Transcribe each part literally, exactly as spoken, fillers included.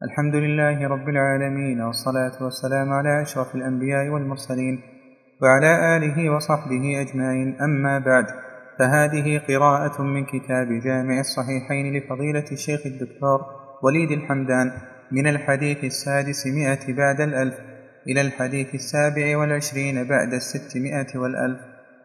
الحمد لله رب العالمين، والصلاة والسلام على أشرف الأنبياء والمرسلين وعلى آله وصحبه أجمعين. أما بعد، فهذه قراءة من كتاب جامع الصحيحين لفضيلة الشيخ الدكتور وليد الحمدان من الحديث السادس مئة بعد الألف إلى الحديث السابع والعشرين بعد الستمائة والألف.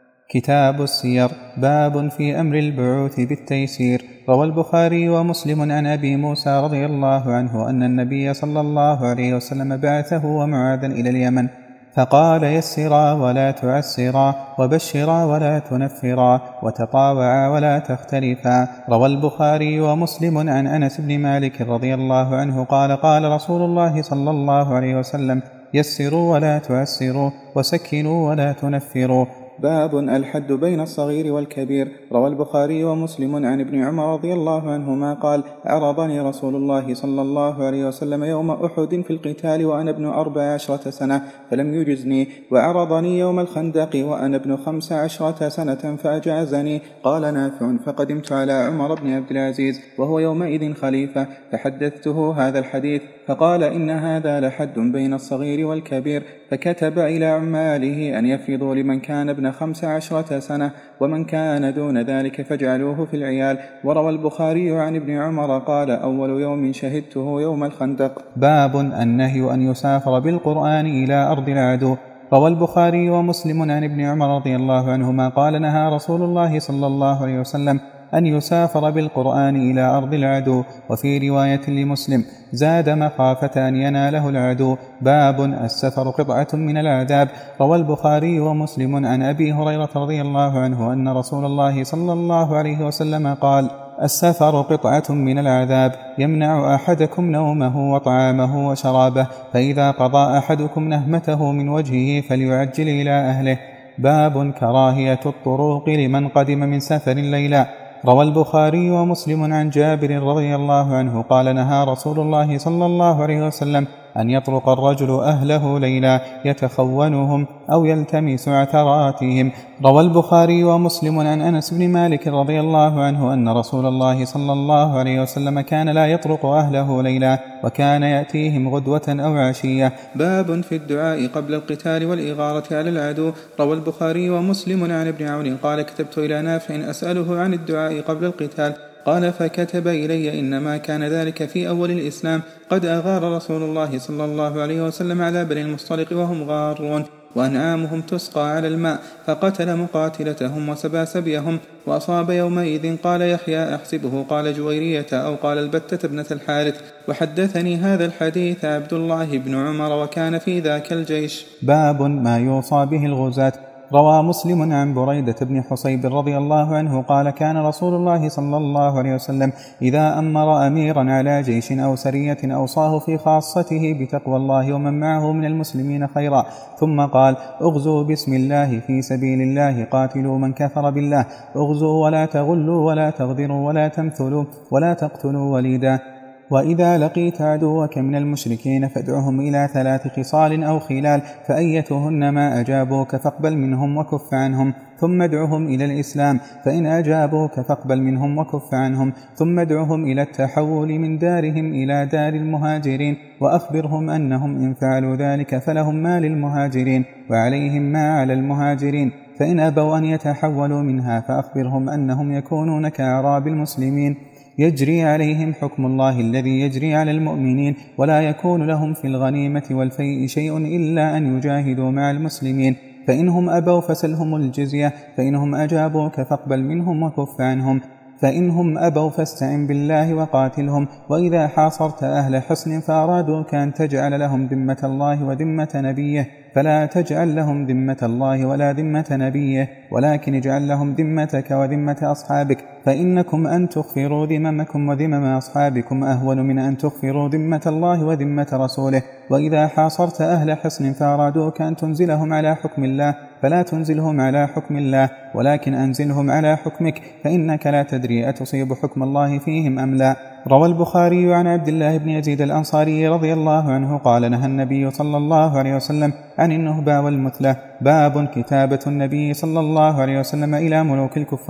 كتاب السير. باب في أمر البعوث بالتيسير. روى البخاري ومسلم عن أبي موسى رضي الله عنه أن النبي صلى الله عليه وسلم بعثه ومعاذا إلى اليمن فقال: يسرا ولا تعسرا، وبشرا ولا تنفرا، وتطاوعا ولا تختلفا. روى البخاري ومسلم عن أنس بن مالك رضي الله عنه قال: قال رسول الله صلى الله عليه وسلم: يسروا ولا تعسروا، وسكنوا ولا تنفروا. باب الحد بين الصغير والكبير. روى البخاري ومسلم عن ابن عمر رضي الله عنهما قال: عرضني رسول الله صلى الله عليه وسلم يوم أحد في القتال وأنا ابن أربع عشرة سنة فلم يجزني، وعرضني يوم الخندق وأنا ابن خمس عشرة سنة فأجازني. قال نافع: فقدمت على عمر بن عبد العزيز وهو يومئذ خليفة فحدثته هذا الحديث فقال: إن هذا لحد بين الصغير والكبير، فكتب إلى عماله أن يفرضوا لمن كان ابن خمس عشرة سنة، ومن كان دون ذلك فاجعلوه في العيال. وروى البخاري عن ابن عمر قال: أول يوم شهدته يوم الخندق. باب النهي أن يسافر بالقرآن إلى أرض العدو. روى البخاري ومسلم عن ابن عمر رضي الله عنهما قال: نهى رسول الله صلى الله عليه وسلم أن يسافر بالقرآن إلى أرض العدو. وفي رواية لمسلم زاد: مخافة أن يناله العدو. باب السفر قطعة من العذاب. روى البخاري ومسلم عن أبي هريرة رضي الله عنه أن رسول الله صلى الله عليه وسلم قال: السفر قطعة من العذاب، يمنع أحدكم نومه وطعامه وشرابه، فإذا قضى أحدكم نهمته من وجهه فليعجل إلى أهله. باب كراهية الطروق لمن قدم من سفر ليلا. روى البخاري ومسلم عن جابر رضي الله عنه قال: نهى رسول الله صلى الله عليه وسلم أن يطرق الرجل أهله ليلا يتخونهم أو يلتمس عثراتهم. روى البخاري ومسلم عن أنس بن مالك رضي الله عنه أن رسول الله صلى الله عليه وسلم كان لا يطرق أهله ليلا، وكان يأتيهم غدوة أو عشية. باب في الدعاء قبل القتال والإغارة على العدو. روى البخاري ومسلم عن ابن عون قال: كتبت إلى نافع أسأله عن الدعاء قبل القتال، قال: فكتب إلي: إنما كان ذلك في أول الإسلام، قد أغار رسول الله صلى الله عليه وسلم على بني المصطلق وهم غارون، وأنعامهم تسقى على الماء، فقتل مقاتلتهم وسبى سبيهم، وأصاب يومئذ. قال يحيى: أحسبه قال جويرية أو قال البتة ابنة الحارث. وحدثني هذا الحديث عبد الله بن عمر وكان في ذاك الجيش. باب ما يوصى به الغزاة. روى مسلم عن بريدة بن حصيب رضي الله عنه قال: كان رسول الله صلى الله عليه وسلم إذا أمر أميرا على جيش أو سرية أوصاه في خاصته بتقوى الله ومن معه من المسلمين خيرا، ثم قال: اغزوا بسم الله في سبيل الله، قاتلوا من كفر بالله، اغزوا ولا تغلوا ولا تغدروا ولا تمثلوا ولا تقتلوا وليدا. وإذا لقيت عدوك من المشركين فادعهم إلى ثلاث خصال أو خلال، فأيتهن ما أجابوك فاقبل منهم وكف عنهم، ثم ادعهم إلى الإسلام، فإن أجابوك فاقبل منهم وكف عنهم، ثم ادعهم إلى التحول من دارهم إلى دار المهاجرين، وأخبرهم أنهم إن فعلوا ذلك فلهم ما للمهاجرين وعليهم ما على المهاجرين، فإن أبوا أن يتحولوا منها فأخبرهم أنهم يكونون كأعراب المسلمين، يجري عليهم حكم الله الذي يجري على المؤمنين، ولا يكون لهم في الغنيمة والفيء شيء إلا أن يجاهدوا مع المسلمين، فإنهم أبوا فسلهم الجزية، فإنهم أجابوك فاقبل منهم وكف عنهم، فإنهم أبوا فاستعن بالله وقاتلهم. وإذا حاصرت أهل حصن فأرادوك أن تجعل لهم ذمة الله وذمة نبيه فلا تجعل لهم ذمة الله ولا ذمة نبيه، ولكن اجعل لهم ذمتك وذمة أصحابك، فإنكم أن تغفروا ذممكم وذمم أصحابكم أهون من أن تغفروا ذمة الله وذمة رسوله. وإذا حاصرت أهل حصن فأرادوك أن تنزلهم على حكم الله فلا تنزلهم على حكم الله، ولكن أنزلهم على حكمك، فإنك لا تدري أتصيب حكم الله فيهم أم لا. روى البخاري عن عبد الله بن يزيد الأنصاري رضي الله عنه قال: نهى النبي صلى الله عليه وسلم عن النهبة والمثلة. باب كتابة النبي صلى الله عليه وسلم إلى ملوك الكفار.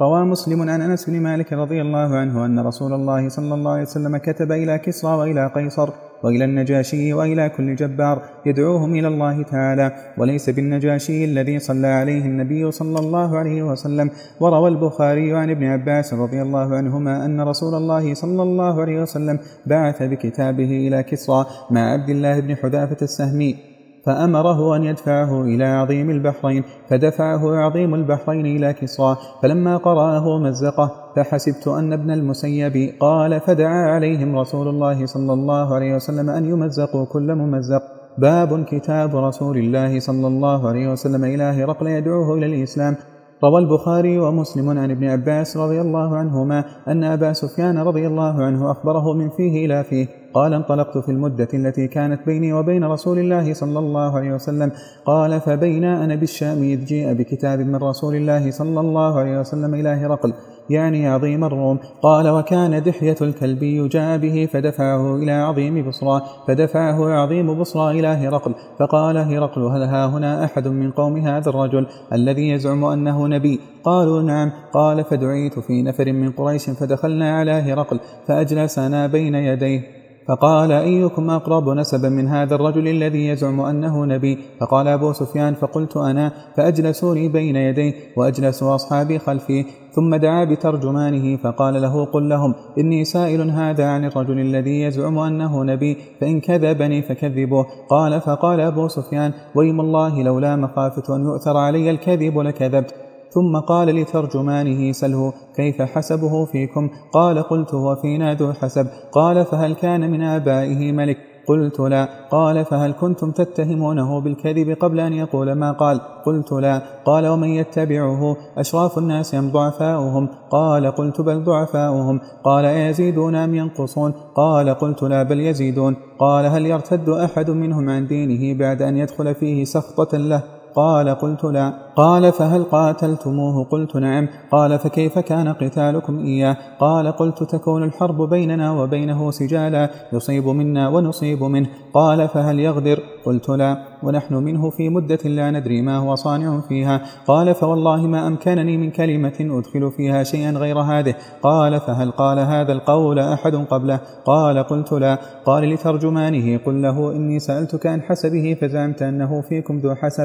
روى مسلم عن أنس بن مالك رضي الله عنه أن رسول الله صلى الله عليه وسلم كتب إلى كسرى وإلى قيصر وإلى النجاشي وإلى كل جبار يدعوهم إلى الله تعالى، وليس بالنجاشي الذي صلى عليه النبي صلى الله عليه وسلم. وروى البخاري عن ابن عباس رضي الله عنهما أن رسول الله صلى الله عليه وسلم بعث بكتابه إلى كسرى مع عبد الله بن حذافة السهمي، فأمره أن يدفعه إلى عظيم البحرين، فدفعه عظيم البحرين إلى كسرى، فلما قرأه مزقه، فحسبت أن ابن المسيب قال فدعا عليهم رسول الله صلى الله عليه وسلم أن يمزقوا كل ممزق. باب كتاب رسول الله صلى الله عليه وسلم إلى هرقل يدعوه إلى الإسلام. روى البخاري ومسلم عن ابن عباس رضي الله عنهما أن أبا سفيان رضي الله عنه أخبره من فيه إلى فيه قال انطلقت في المدة التي كانت بيني وبين رسول الله صلى الله عليه وسلم. قال فبين أنا بالشام إذ جيء بكتاب من رسول الله صلى الله عليه وسلم إلى هرقل يعني عظيم الروم. قال وكان دحية الكلبي جاء به فدفعه إلى عظيم بصرى، فدفعه عظيم بصرى إلى هرقل، فقال هرقل هل ها هنا أحد من قوم هذا الرجل الذي يزعم أنه نبي؟ قالوا نعم. قال فدعيت في نفر من قريش فدخلنا على هرقل فأجلسنا بين يديه، فقال أيكم أقرب نسبا من هذا الرجل الذي يزعم أنه نبي؟ فقال أبو سفيان فقلت أنا، فأجلسوني بين يديه وأجلسوا أصحابي خلفي، ثم دعا بترجمانه فقال له قل لهم إني سائل هذا عن الرجل الذي يزعم أنه نبي، فإن كذبني فكذبوه. قال فقال أبو سفيان ويم الله لولا مخافة أن يؤثر علي الكذب لكذبت. ثم قال لترجمانه سله كيف حسبه فيكم؟ قال قلت هو فينا ذو حسب. قال فهل كان من آبائه ملك؟ قلت لا. قال فهل كنتم تتهمونه بالكذب قبل أن يقول ما قال؟ قلت لا. قال ومن يتبعه أشراف الناس أم ضعفاؤهم؟ قال قلت بل ضعفاؤهم. قال يزيدون أم ينقصون؟ قال قلت لا بل يزيدون. قال هل يرتد أحد منهم عن دينه بعد أن يدخل فيه سخطة له؟ قال قلت لا. قال فهل قاتلتموه؟ قلت نعم. قال فكيف كان قتالكم إياه؟ قال قلت تكون الحرب بيننا وبينه سجالا يصيب منا ونصيب منه. قال فهل يغدر؟ قلت لا. ونحن منه في مدة لا ندري ما هو صانع فيها. قال فوالله ما أمكنني من كلمة أدخل فيها شيئا غير هذه. قال فهل قال هذا القول أحد قبله؟ قال قلت لا. قال لترجمانه قل له إني سألتك عن حسبه فزعمت أنه فيكم ذو حسب،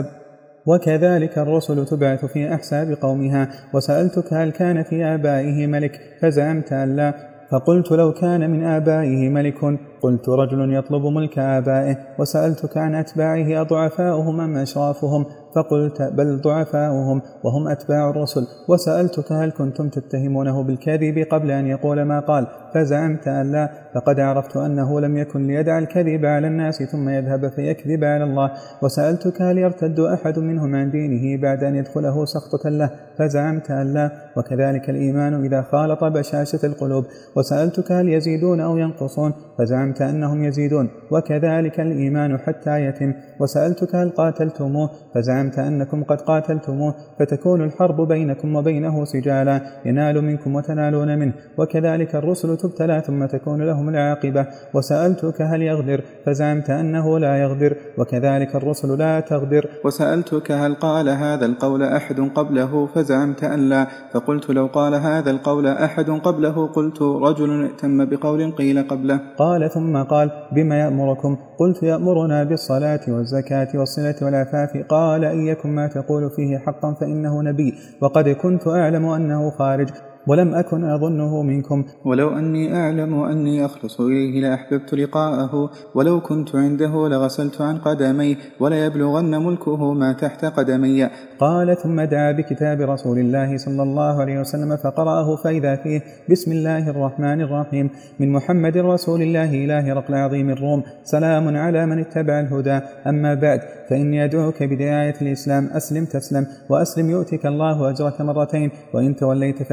وكذلك الرسل تبعث في أحساب قومها، وسألتك هل كان في آبائه ملك فزعمت أن لا، فقلت لو كان من آبائه ملك قلت رجل يطلب ملك آبائه. وسألتك عن أتباعه أضعفاؤهم أم أشرافهم؟ فقلت بل ضعفاؤهم وهم أتباع الرسل. وسألتك هل كنتم تتهمونه بالكذب قبل أن يقول ما قال؟ فزعمت أن لا، فقد عرفت أنه لم يكن ليدع الكذب على الناس ثم يذهب فيكذب على الله. وسألتك هل يرتد أحد منهم عن دينه بعد أن يدخله سخطة له؟ فزعمت أن لا، وكذلك الإيمان إذا خالط بشاشة القلوب. وسألتك هل يزيدون أو ينقصون؟ فزعمت أنهم يزيدون، وكذلك الإيمان حتى يتم. وسألتك هل قاتلتموه؟ فزعمت أنكم قد قاتلتموه، فتكون الحرب بينكم وبينه سجالا ينال منكم وتنالون منه، وكذلك الرسل تبتلى ثم تكون لهم العاقبة. وسألتك هل يغدر؟ فزعمت أنه لا يغدر، وكذلك الرسل لا تغدر. وسألتك هل قال هذا القول أحد قبله؟ فزعمت أن لا، فقلت لو قال هذا القول أحد قبله قلت رجل ائتم بقول قيل قبله. قال ثم قال بما يأمركم؟ قلت يأمرنا بالصلاة والزكاة والصلة والعفاف. قال إن يكن ما تقول فيه حقا فإنه نبي، وقد كنت أعلم أنه خارج ولم أكن أظنه منكم، ولو أني أعلم أني أخلص إليه لأحببت لقاءه، ولو كنت عنده لغسلت عن قدمي ولا يبلغن ملكه ما تحت قدمي. قال ثم دعا بكتاب رسول الله صلى الله عليه وسلم فقرأه فإذا فيه بسم الله الرحمن الرحيم من محمد رسول الله إلى هرقل عظيم الروم سلام على من اتبع الهدى. أما بعد فإني أدعوك بدعاية الإسلام أسلم تسلم، وأسلم يؤتك الله أجرك مرتين، وإن توليت فإن عليك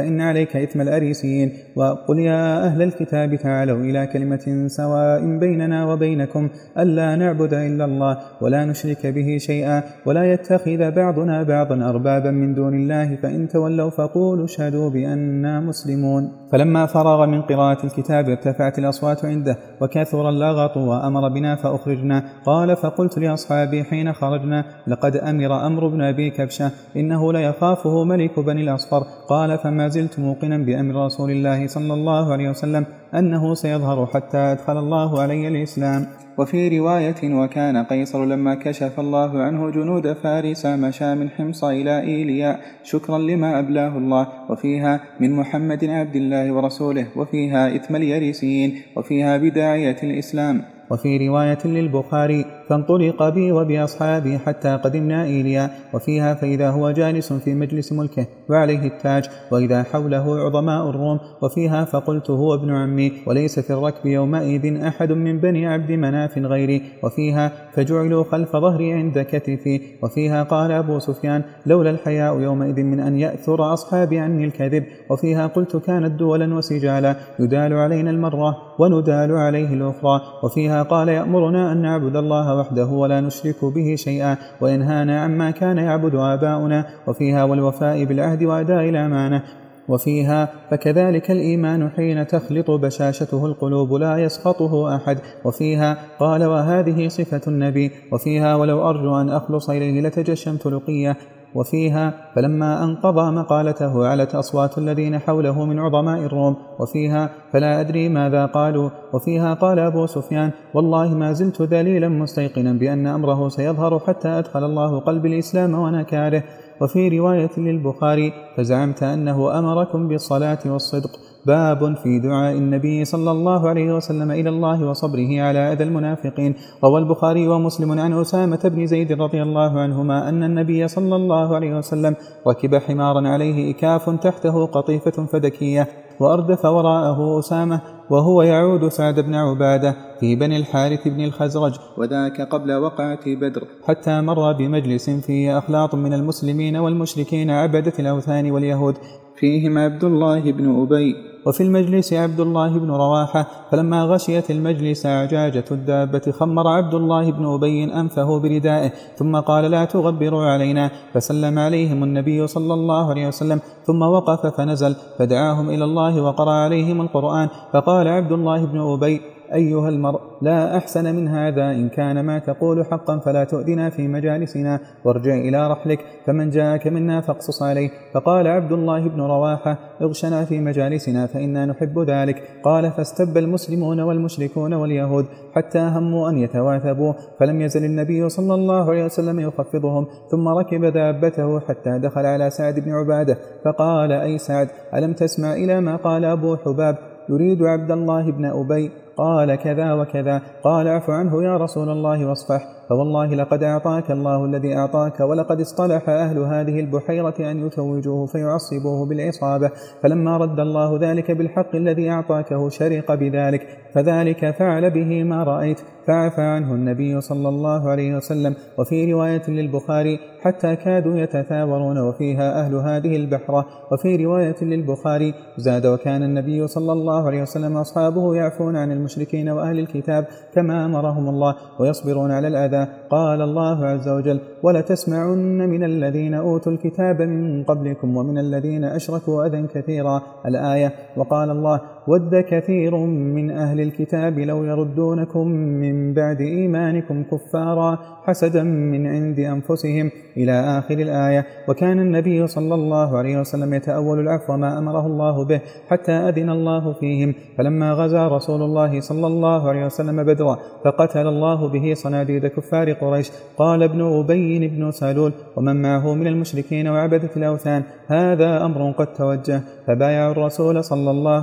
ذلك إثم الأريسيين. وقل يا أهل الكتاب تعالوا إلى كلمة سواء بيننا وبينكم ألا نعبد إلا الله ولا نشرك به شيئا ولا يتخذ بعضنا بعضا أربابا من دون الله فإن تولوا فقولوا اشهدوا بأننا مسلمون. فلما فرغ من قراءة الكتاب ارتفعت الأصوات عنده وكثر اللغط وأمر بنا فأخرجنا. قال فقلت لأصحابي حين خرجنا لقد أمر أمر بن أبي كبشة إنه ليخافه ملك بني الأصفر. قال فما زلت موقنا بأمر رسول الله صلى الله عليه وسلم أنه سيظهر حتى أدخل الله علي الإسلام. وفي رواية وكان قيصر لما كشف الله عنه جنود فارس مشى من حمص إلى إيلياء شكرا لما أبلاه الله. وفيها من محمد عبد الله ورسوله وفيها إثم اليريسيين وفيها بداية الإسلام. وفي رواية للبخاري فانطلق بي وبأصحابي حتى قدمنا إيليا وفيها فإذا هو جالس في مجلس ملكه وعليه التاج وإذا حوله عظماء الروم. وفيها فقلت هو ابن عمي وليس في الركب يومئذ أحد من بني عبد مناف غيري. وفيها فجعلوا خلف ظهري عند كتفي. وفيها قال أبو سفيان لولا الحياء يومئذ من أن يأثر أصحابي عني الكذب. وفيها قلت كانت دولا وسجالا يدال علينا المرة وندال عليه الأخرى. وفيها قال يأمرنا أن نعبد الله وحده ولا نشرك به شيئا وينهانا عما كان يعبد آباؤنا. وفيها والوفاء بالعهد وأداء الأمانة. وفيها فكذلك الإيمان حين تخلط بشاشته القلوب لا يسقطه أحد. وفيها قال وهذه صفة النبي. وفيها ولو أرجو أن أخلص إليه لتجشمت لقية. وفيها فلما أنقضى مقالته علت أصوات الذين حوله من عظماء الروم. وفيها فلا أدري ماذا قالوا. وفيها قال أبو سفيان والله ما زلت ذليلا مستيقنا بأن أمره سيظهر حتى أدخل الله قلب الإسلام ونكاره. وفي رواية للبخاري فزعمت أنه أمركم بالصلاة والصدق. باب في دعاء النبي صلى الله عليه وسلم إلى الله وصبره على أذى المنافقين. روى البخاري ومسلم عن أسامة بن زيد رضي الله عنهما أن النبي صلى الله عليه وسلم ركب حمارا عليه إكاف تحته قطيفة فدكية وأردف وراءه أسامة وهو يعود سعد بن عبادة في بني الحارث بن الخزرج وذاك قبل وقعة بدر حتى مر بمجلس فيه أخلاط من المسلمين والمشركين عبدة الأوثان واليهود فيهم عبد الله بن أبي وفي المجلس عبد الله بن رواحة. فلما غشيت المجلس عجاجة الدابة خمر عبد الله بن أبي أنفه بردائه ثم قال لا تغبروا علينا. فسلم عليهم النبي صلى الله عليه وسلم ثم وقف فنزل فدعاهم إلى الله وقرأ عليهم القرآن. فقال عبد الله بن أبي أيها المرء لا أحسن من هذا إن كان ما تقول حقا فلا تؤذنا في مجالسنا وارجع إلى رحلك فمن جاءك منا فاقصص عليه. فقال عبد الله بن رواحة اغشنا في مجالسنا فإنا نحب ذلك. قال فاستب المسلمون والمشركون واليهود حتى هموا أن يتواثبوا فلم يزل النبي صلى الله عليه وسلم يخفضهم ثم ركب دابته حتى دخل على سعد بن عبادة فقال أي سعد ألم تسمع إلى ما قال أبو حباب يريد عبد الله بن أبي؟ قال كذا وكذا. قال اعف عنه يا رسول الله واصفح فوالله لقد أعطاك الله الذي أعطاك ولقد اصطلح أهل هذه البحيرة أن يتوجوه فيعصبوه بالعصابة فلما رد الله ذلك بالحق الذي أعطاكه شرق بذلك فذلك فعل به ما رأيت فعفى عنه النبي صلى الله عليه وسلم. وفي رواية للبخاري حتى كادوا يتثاورون وفيها أهل هذه البحرة. وفي رواية للبخاري زاد وكان النبي صلى الله عليه وسلم أصحابه يعفون عن المشركين وأهل الكتاب كما أمرهم الله ويصبرون على الأذى. قال الله عز وجل ولتسمعن من الذين أوتوا الكتاب من قبلكم ومن الذين أشركوا أذى كثيرا الآية. وقال الله ود كثير من أهل الكتاب لو يردونكم من بعد إيمانكم كفارا حسدا من عند أنفسهم إلى آخر الآية. وكان النبي صلى الله عليه وسلم يتأول العفو ما أمره الله به حتى أذن الله فيهم. فلما غزا رسول الله صلى الله عليه وسلم بدرا فقتل الله به صناديد كفار قريش قال ابن أبي بن سلول ومن معه من المشركين وعبدة الأوثان هذا أمر قد توجه فبايعوا الرسول صلى الله عليه وسلم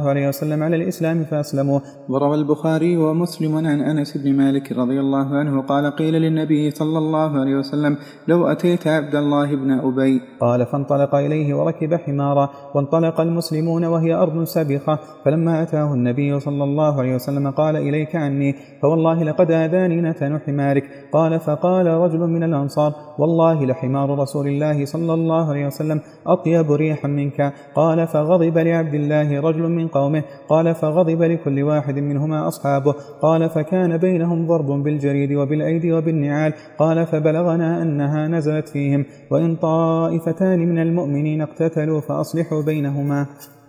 وسلم على الإسلام فأسلموا. وروى البخاري ومسلم عن أنس بن مالك رضي الله عنه قال قيل للنبي صلى الله عليه وسلم لو أتيت عبد الله بن أبي قال فانطلق إليه وركب حمارا. وانطلق المسلمون وهي أرض سبخة، فلما أتاه النبي صلى الله عليه وسلم قال إليك عني، فوالله لقد آذاني نتن حمارك. قال فقال رجل من الأنصار والله لحمار رسول الله صلى الله عليه وسلم أطيب ريحا منك. قال فغضب لعبد الله رجل من قومه. قال فغضب لكل واحد منهما أصحابه. قال فكان بينهم ضرب بالجريد وبالأيدي وبالنعال. قال فبلغنا أنها نزلت فيهم وإن طائفتان من المؤمنين اقتتلوا فأصلحوا بينهما.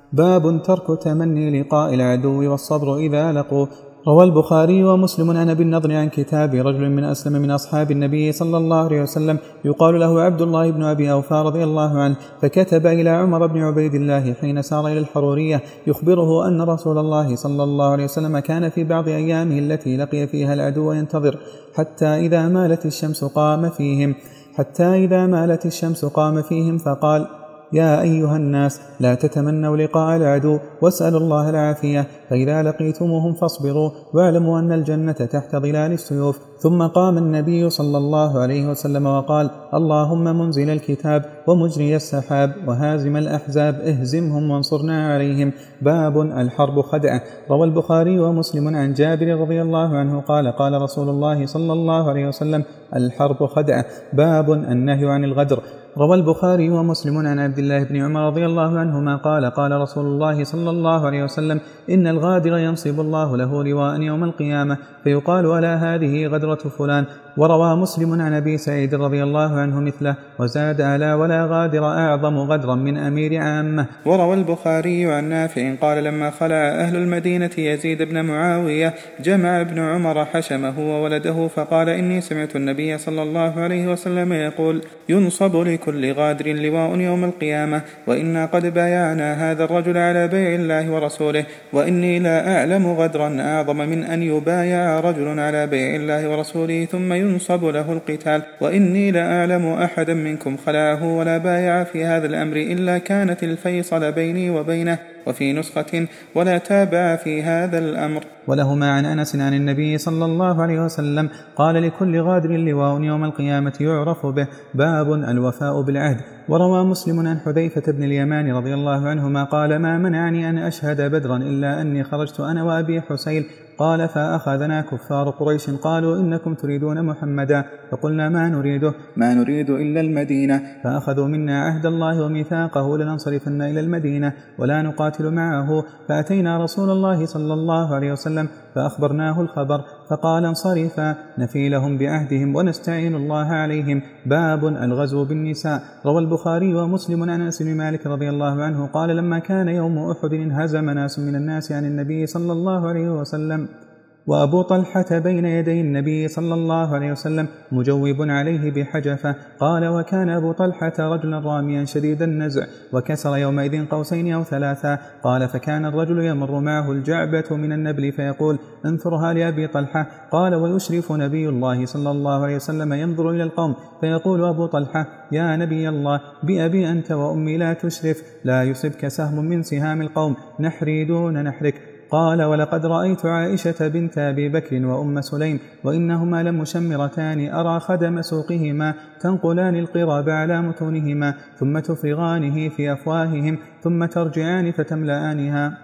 باب ترك تمني لقاء العدو والصبر إذا لقوا. روى البخاري ومسلم عن أبي النضر عن كتاب رجل من أسلم من أصحاب النبي صلى الله عليه وسلم يقال له عبد الله بن أبي أوفى رضي الله عنه، فكتب إلى عمر بن عبيد الله حين سار إلى الحرورية يخبره أن رسول الله صلى الله عليه وسلم كان في بعض أيامه التي لقي فيها العدو ينتظر حتى إذا مالت الشمس قام فيهم حتى إذا مالت الشمس قام فيهم فقال يا أيها الناس لا تتمنوا لقاء العدو واسألوا الله العافية، فإذا لقيتموهم فاصبروا واعلموا أن الجنة تحت ظلال السيوف. ثم قام النبي صلى الله عليه وسلم وقال اللهم منزل الكتاب ومجري السحاب وهازم الأحزاب اهزمهم وانصرنا عليهم. باب الحرب خدعة. روى البخاري ومسلم عن جابر رضي الله عنه قال قال رسول الله صلى الله عليه وسلم الحرب خدعة. باب النهي عن الغدر. روى البخاري ومسلم عن عبد الله بن عمر رضي الله عنهما قال قال رسول الله صلى الله عليه وسلم إن الغادر ينصب الله له لواء يوم القيامة فيقال ألا هذه غدرة فلان. وروى مسلم عن أبي سعيد رضي الله عنه مثله وزاد ألا ولا غادر أعظم غدرا من أمير عامة. وروى البخاري عن نافع قال لما خلع أهل المدينة يزيد بن معاوية جمع ابن عمر حشمه وولده فقال إني سمعت النبي صلى الله عليه وسلم يقول ينصب لكل غادر لواء يوم القيامة وإنا قد بايعنا هذا الرجل على بيع الله ورسوله وإني لا أعلم غدرا أعظم من أن يبايع رجل على بيع الله ورسوله ثم ينصب له القتال وإني لا أعلم أحدا منكم خلعه ولا بايع في هذا الأمر إلا كانت الفيصل بيني وبينه وفي نسخة ولا تابع في هذا الأمر. ولهما عن أنس عن النبي صلى الله عليه وسلم قال لكل غادر لواء يوم القيامة يعرف به. باب الوفاء بالعهد. وروى مسلم عن حذيفة بن اليمان رضي الله عنهما قال ما منعني أن أشهد بدرا إلا أني خرجت أنا وأبي حسين. قال فأخذنا كفار قريش قالوا إنكم تريدون محمدا فقلنا ما نريده ما نريد إلا المدينة فأخذوا منا عهد الله وميثاقه لننصرفن إلى المدينة ولا نقاتل معه. فأتينا رسول الله صلى الله عليه وسلم فأخبرناه الخبر فقال انصرفا نفي لهم بعهدهم ونستعين الله عليهم. باب الغزو بالنساء. روى البخاري ومسلم عن أنس بن مالك رضي الله عنه قال لما كان يوم أحد انهزم ناس من الناس عن النبي صلى الله عليه وسلم وأبو طلحة بين يدي النبي صلى الله عليه وسلم مجوب عليه بحجفة. قال وكان أبو طلحة رجلا راميا شديد النزع وكسر يومئذ قوسين أو ثلاثا. قال فكان الرجل يمر معه الجعبة من النبل فيقول انثرها لأبي طلحة. قال ويشرف نبي الله صلى الله عليه وسلم ينظر إلى القوم فيقول أبو طلحة يا نبي الله بأبي أنت وأمي لا تشرف لا يصبك سهم من سهام القوم نحري دون نحرك. قال ولقد رأيت عائشة بنت أبي بكر وأم سليم وإنهما لمشمرتان أرى خدم سوقهما تنقلان القراب على متونهما ثم تفرغانه في أفواههم ثم ترجعان فتملآنها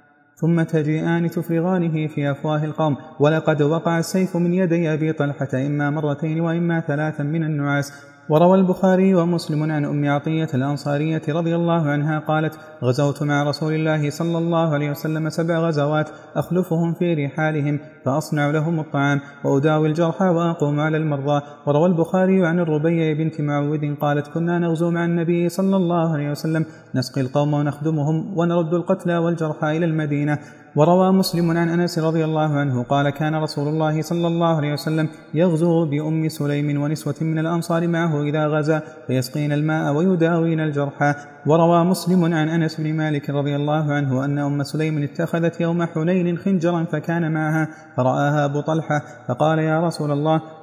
ثم تجيئان تفرغانه في أفواه القوم. ولقد وقع السيف من يدي أبي طلحة إما مرتين وإما ثلاثا من النعاس. وروى البخاري ومسلم عن أم عطية الأنصارية رضي الله عنها قالت غزوت مع رسول الله صلى الله عليه وسلم سبع غزوات أخلفهم في رحالهم فأصنع لهم الطعام وأداوي الجرحى وأقوم على المرضى. وروى البخاري عن الربيع بنت معوذ قالت كنا نغزو مع النبي صلى الله عليه وسلم نسقي القوم ونخدمهم ونرد القتلى والجرحى إلى المدينة. وروى مسلم عن أنس رضي الله عنه قال كان رسول الله صلى الله عليه وسلم يغزو بأم سليم ونسوة من الأنصار معه إذا غزا فيسقين الماء ويداوين الجرحى. وروى مسلم عن أنس بن مالك رضي الله عنه أن أم سليم اتخذت يوم حنين خنجرا فكان معها فرآها أبو طلحة فقال يا رسول الله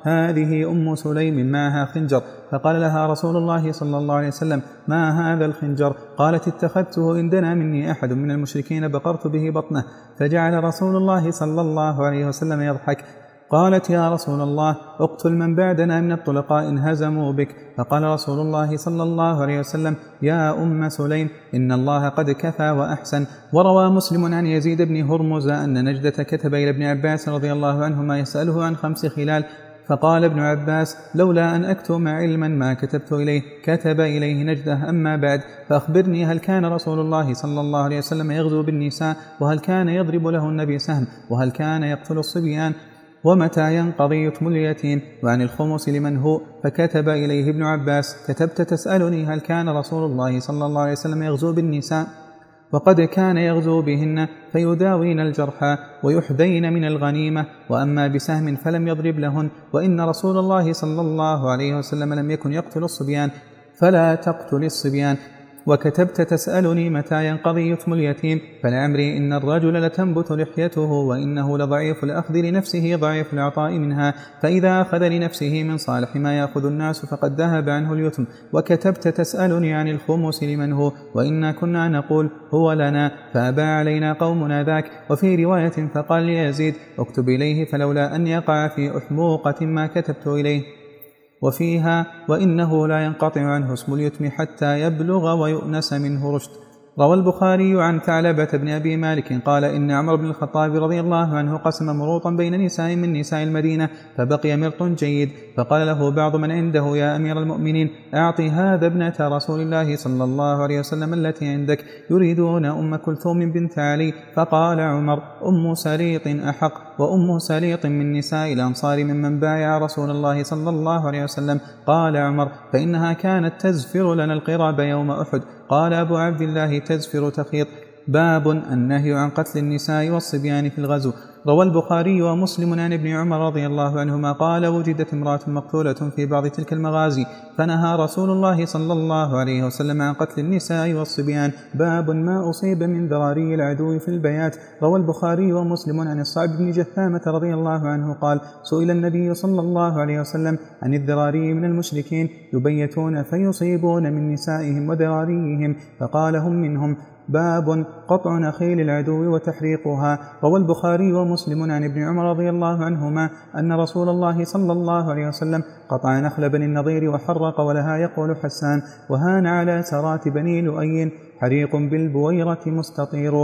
هذه أم سليم معها خنجر. فقال لها رسول الله صلى الله عليه وسلم: ما هذا الخنجر؟ قالت: اتخذته إن دنا مني أحد من المشركين بقرت به بطنه. فجعل رسول الله صلى الله عليه وسلم يضحك. قالت: يا رسول الله، اقتل من بعدنا من الطلقاء إن هزموا بك. فقال رسول الله صلى الله عليه وسلم: يا أم سليم، إن الله قد كفى وأحسن. وروى مسلم عن يزيد بن هرمز أن نجدة كتب إلى ابن عباس رضي الله عنهما يسأله عن خمس خلال، فقال ابن عباس: لولا أن أكتم علما ما كتبت إليه. كتب إليه نجدة: أما بعد فأخبرني، هل كان رسول الله صلى الله عليه وسلم يغزو بالنساء؟ وهل كان يضرب له النبي سهم؟ وهل كان يقتل الصبيان؟ ومتى ينقضي يتم اليتيم؟ وعن الخمس لمن هو؟ فكتب إليه ابن عباس: كتبت تسألني هل كان رسول الله صلى الله عليه وسلم يغزو بالنساء؟ وقد كان يغزو بهن فيداوين الجرحى ويحذين من الغنيمة، وأما بسهم فلم يضرب لهن. وإن رسول الله صلى الله عليه وسلم لم يكن يقتل الصبيان، فلا تقتل الصبيان. وكتبت تسألني متى ينقضي يتم اليتيم؟ فلعمري إن الرجل لتنبت لحيته، وإنه لضعيف الأخذ لنفسه ضعيف العطاء منها، فإذا أخذ لنفسه من صالح ما يأخذ الناس فقد ذهب عنه اليتم. وكتبت تسألني عن الخمس لمن هو؟ وإنا كنا نقول هو لنا، فأبى علينا قومنا ذاك. وفي رواية: فقال ليزيد: اكتب إليه فلولا أن يقع في أحموقة ما كتبت إليه. وفيها: وإنه لا ينقطع عنه اسم اليتم حتى يبلغ ويؤنس منه رشد. روى البخاري عن ثعلبة بن أبي مالك قال: إن عمر بن الخطاب رضي الله عنه قسم مروطا بين نساء من نساء المدينة، فبقي مرط جيد، فقال له بعض من عنده: يا أمير المؤمنين، أعطي هذا ابنة رسول الله صلى الله عليه وسلم التي عندك، يريدون أم كلثوم بنت علي. فقال عمر: أم سليط أحق. وأم سليط من نساء الأنصار ممن بايع رسول الله صلى الله عليه وسلم. قال عمر: فإنها كانت تزفر لنا القراب يوم أحد. قال أبو عبد الله: تزفر تخيط. باب النهي عن قتل النساء والصبيان في الغزو. روى البخاري ومسلم عن ابن عمر رضي الله عنهما قال: وجدت امرأة مقتولة في بعض تلك المغازي، فنهى رسول الله صلى الله عليه وسلم عن قتل النساء والصبيان. باب ما أصيب من ذراري العدو في البيات. روى البخاري ومسلم عن الصعب بن جثامة رضي الله عنه قال: سئل النبي صلى الله عليه وسلم عن الذراري من المشركين، يبيتون فيصيبون من نسائهم وذراريهم، فقال: هم منهم. باب قطع نخيل العدو وتحريقها. روى البخاري ومسلم عن ابن عمر رضي الله عنهما أن رسول الله صلى الله عليه وسلم قطع نخل بني النضير وحرق، ولها يقول حسان: وهان على سرات بني لؤي حريق بالبويرة مستطير.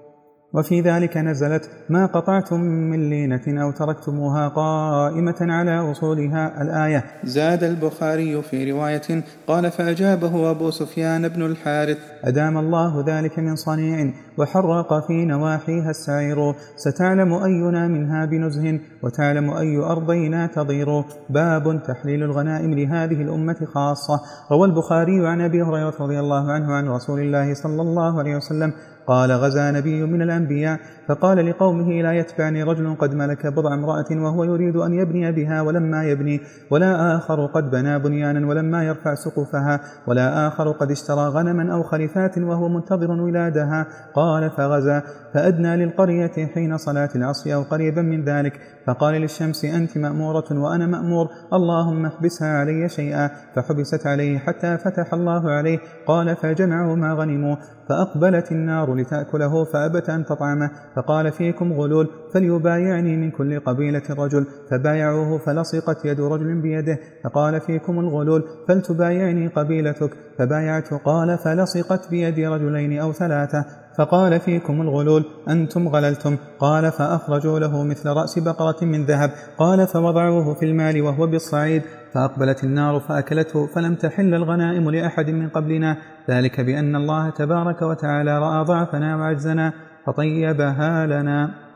وفي ذلك نزلت: ما قطعتم من لينة أو تركتموها قائمة على أصولها، الآية. زاد البخاري في رواية قال: فأجابه أبو سفيان بن الحارث: أدام الله ذلك من صنيع، وحرق في نواحيها السعير، ستعلم أينا منها بنزه، وتعلم أي أرضينا تضير. باب تحليل الغنائم لهذه الأمة خاصة. روى البخاري عن أبي هريرة رضي الله عنه عن رسول الله صلى الله عليه وسلم قال: غزا نبي من الأنبياء، فقال لقومه: لا يتبعني رجل قد ملك بضع امرأة وهو يريد أن يبني بها ولما يبني، ولا آخر قد بنى بنيانا ولما يرفع سقفها، ولا آخر قد اشترى غنما أو خلفات وهو منتظر ولادها. قال: فغزا، فأدنى للقرية حين صلاة العصر أو قريبا من ذلك، فقال للشمس: أنت مأمورة وأنا مأمور، اللهم احبسها علي شيئا، فحبست عليه حتى فتح الله عليه. قال: فجمعوا ما غنموا، فأقبلت النار لتأكله فأبت أن تطعمه، فقال: فيكم غلول، فليبايعني من كل قبيلة رجل، فبايعوه، فلصقت يد رجل بيده، فقال: فيكم الغلول، فلتبايعني قبيلتك، فبايعته، قال: فلصقت بيد رجلين أو ثلاثة، فقال: فيكم الغلول، أنتم غللتم. قال: فأخرجوا له مثل رأس بقرة من ذهب. قال: فوضعوه في المال وهو بالصعيد، فأقبلت النار فأكلته، فلم تحل الغنائم لأحد من قبلنا، ذلك بأن الله تبارك وتعالى رأى ضعفنا وعجزنا فطيبها لنا.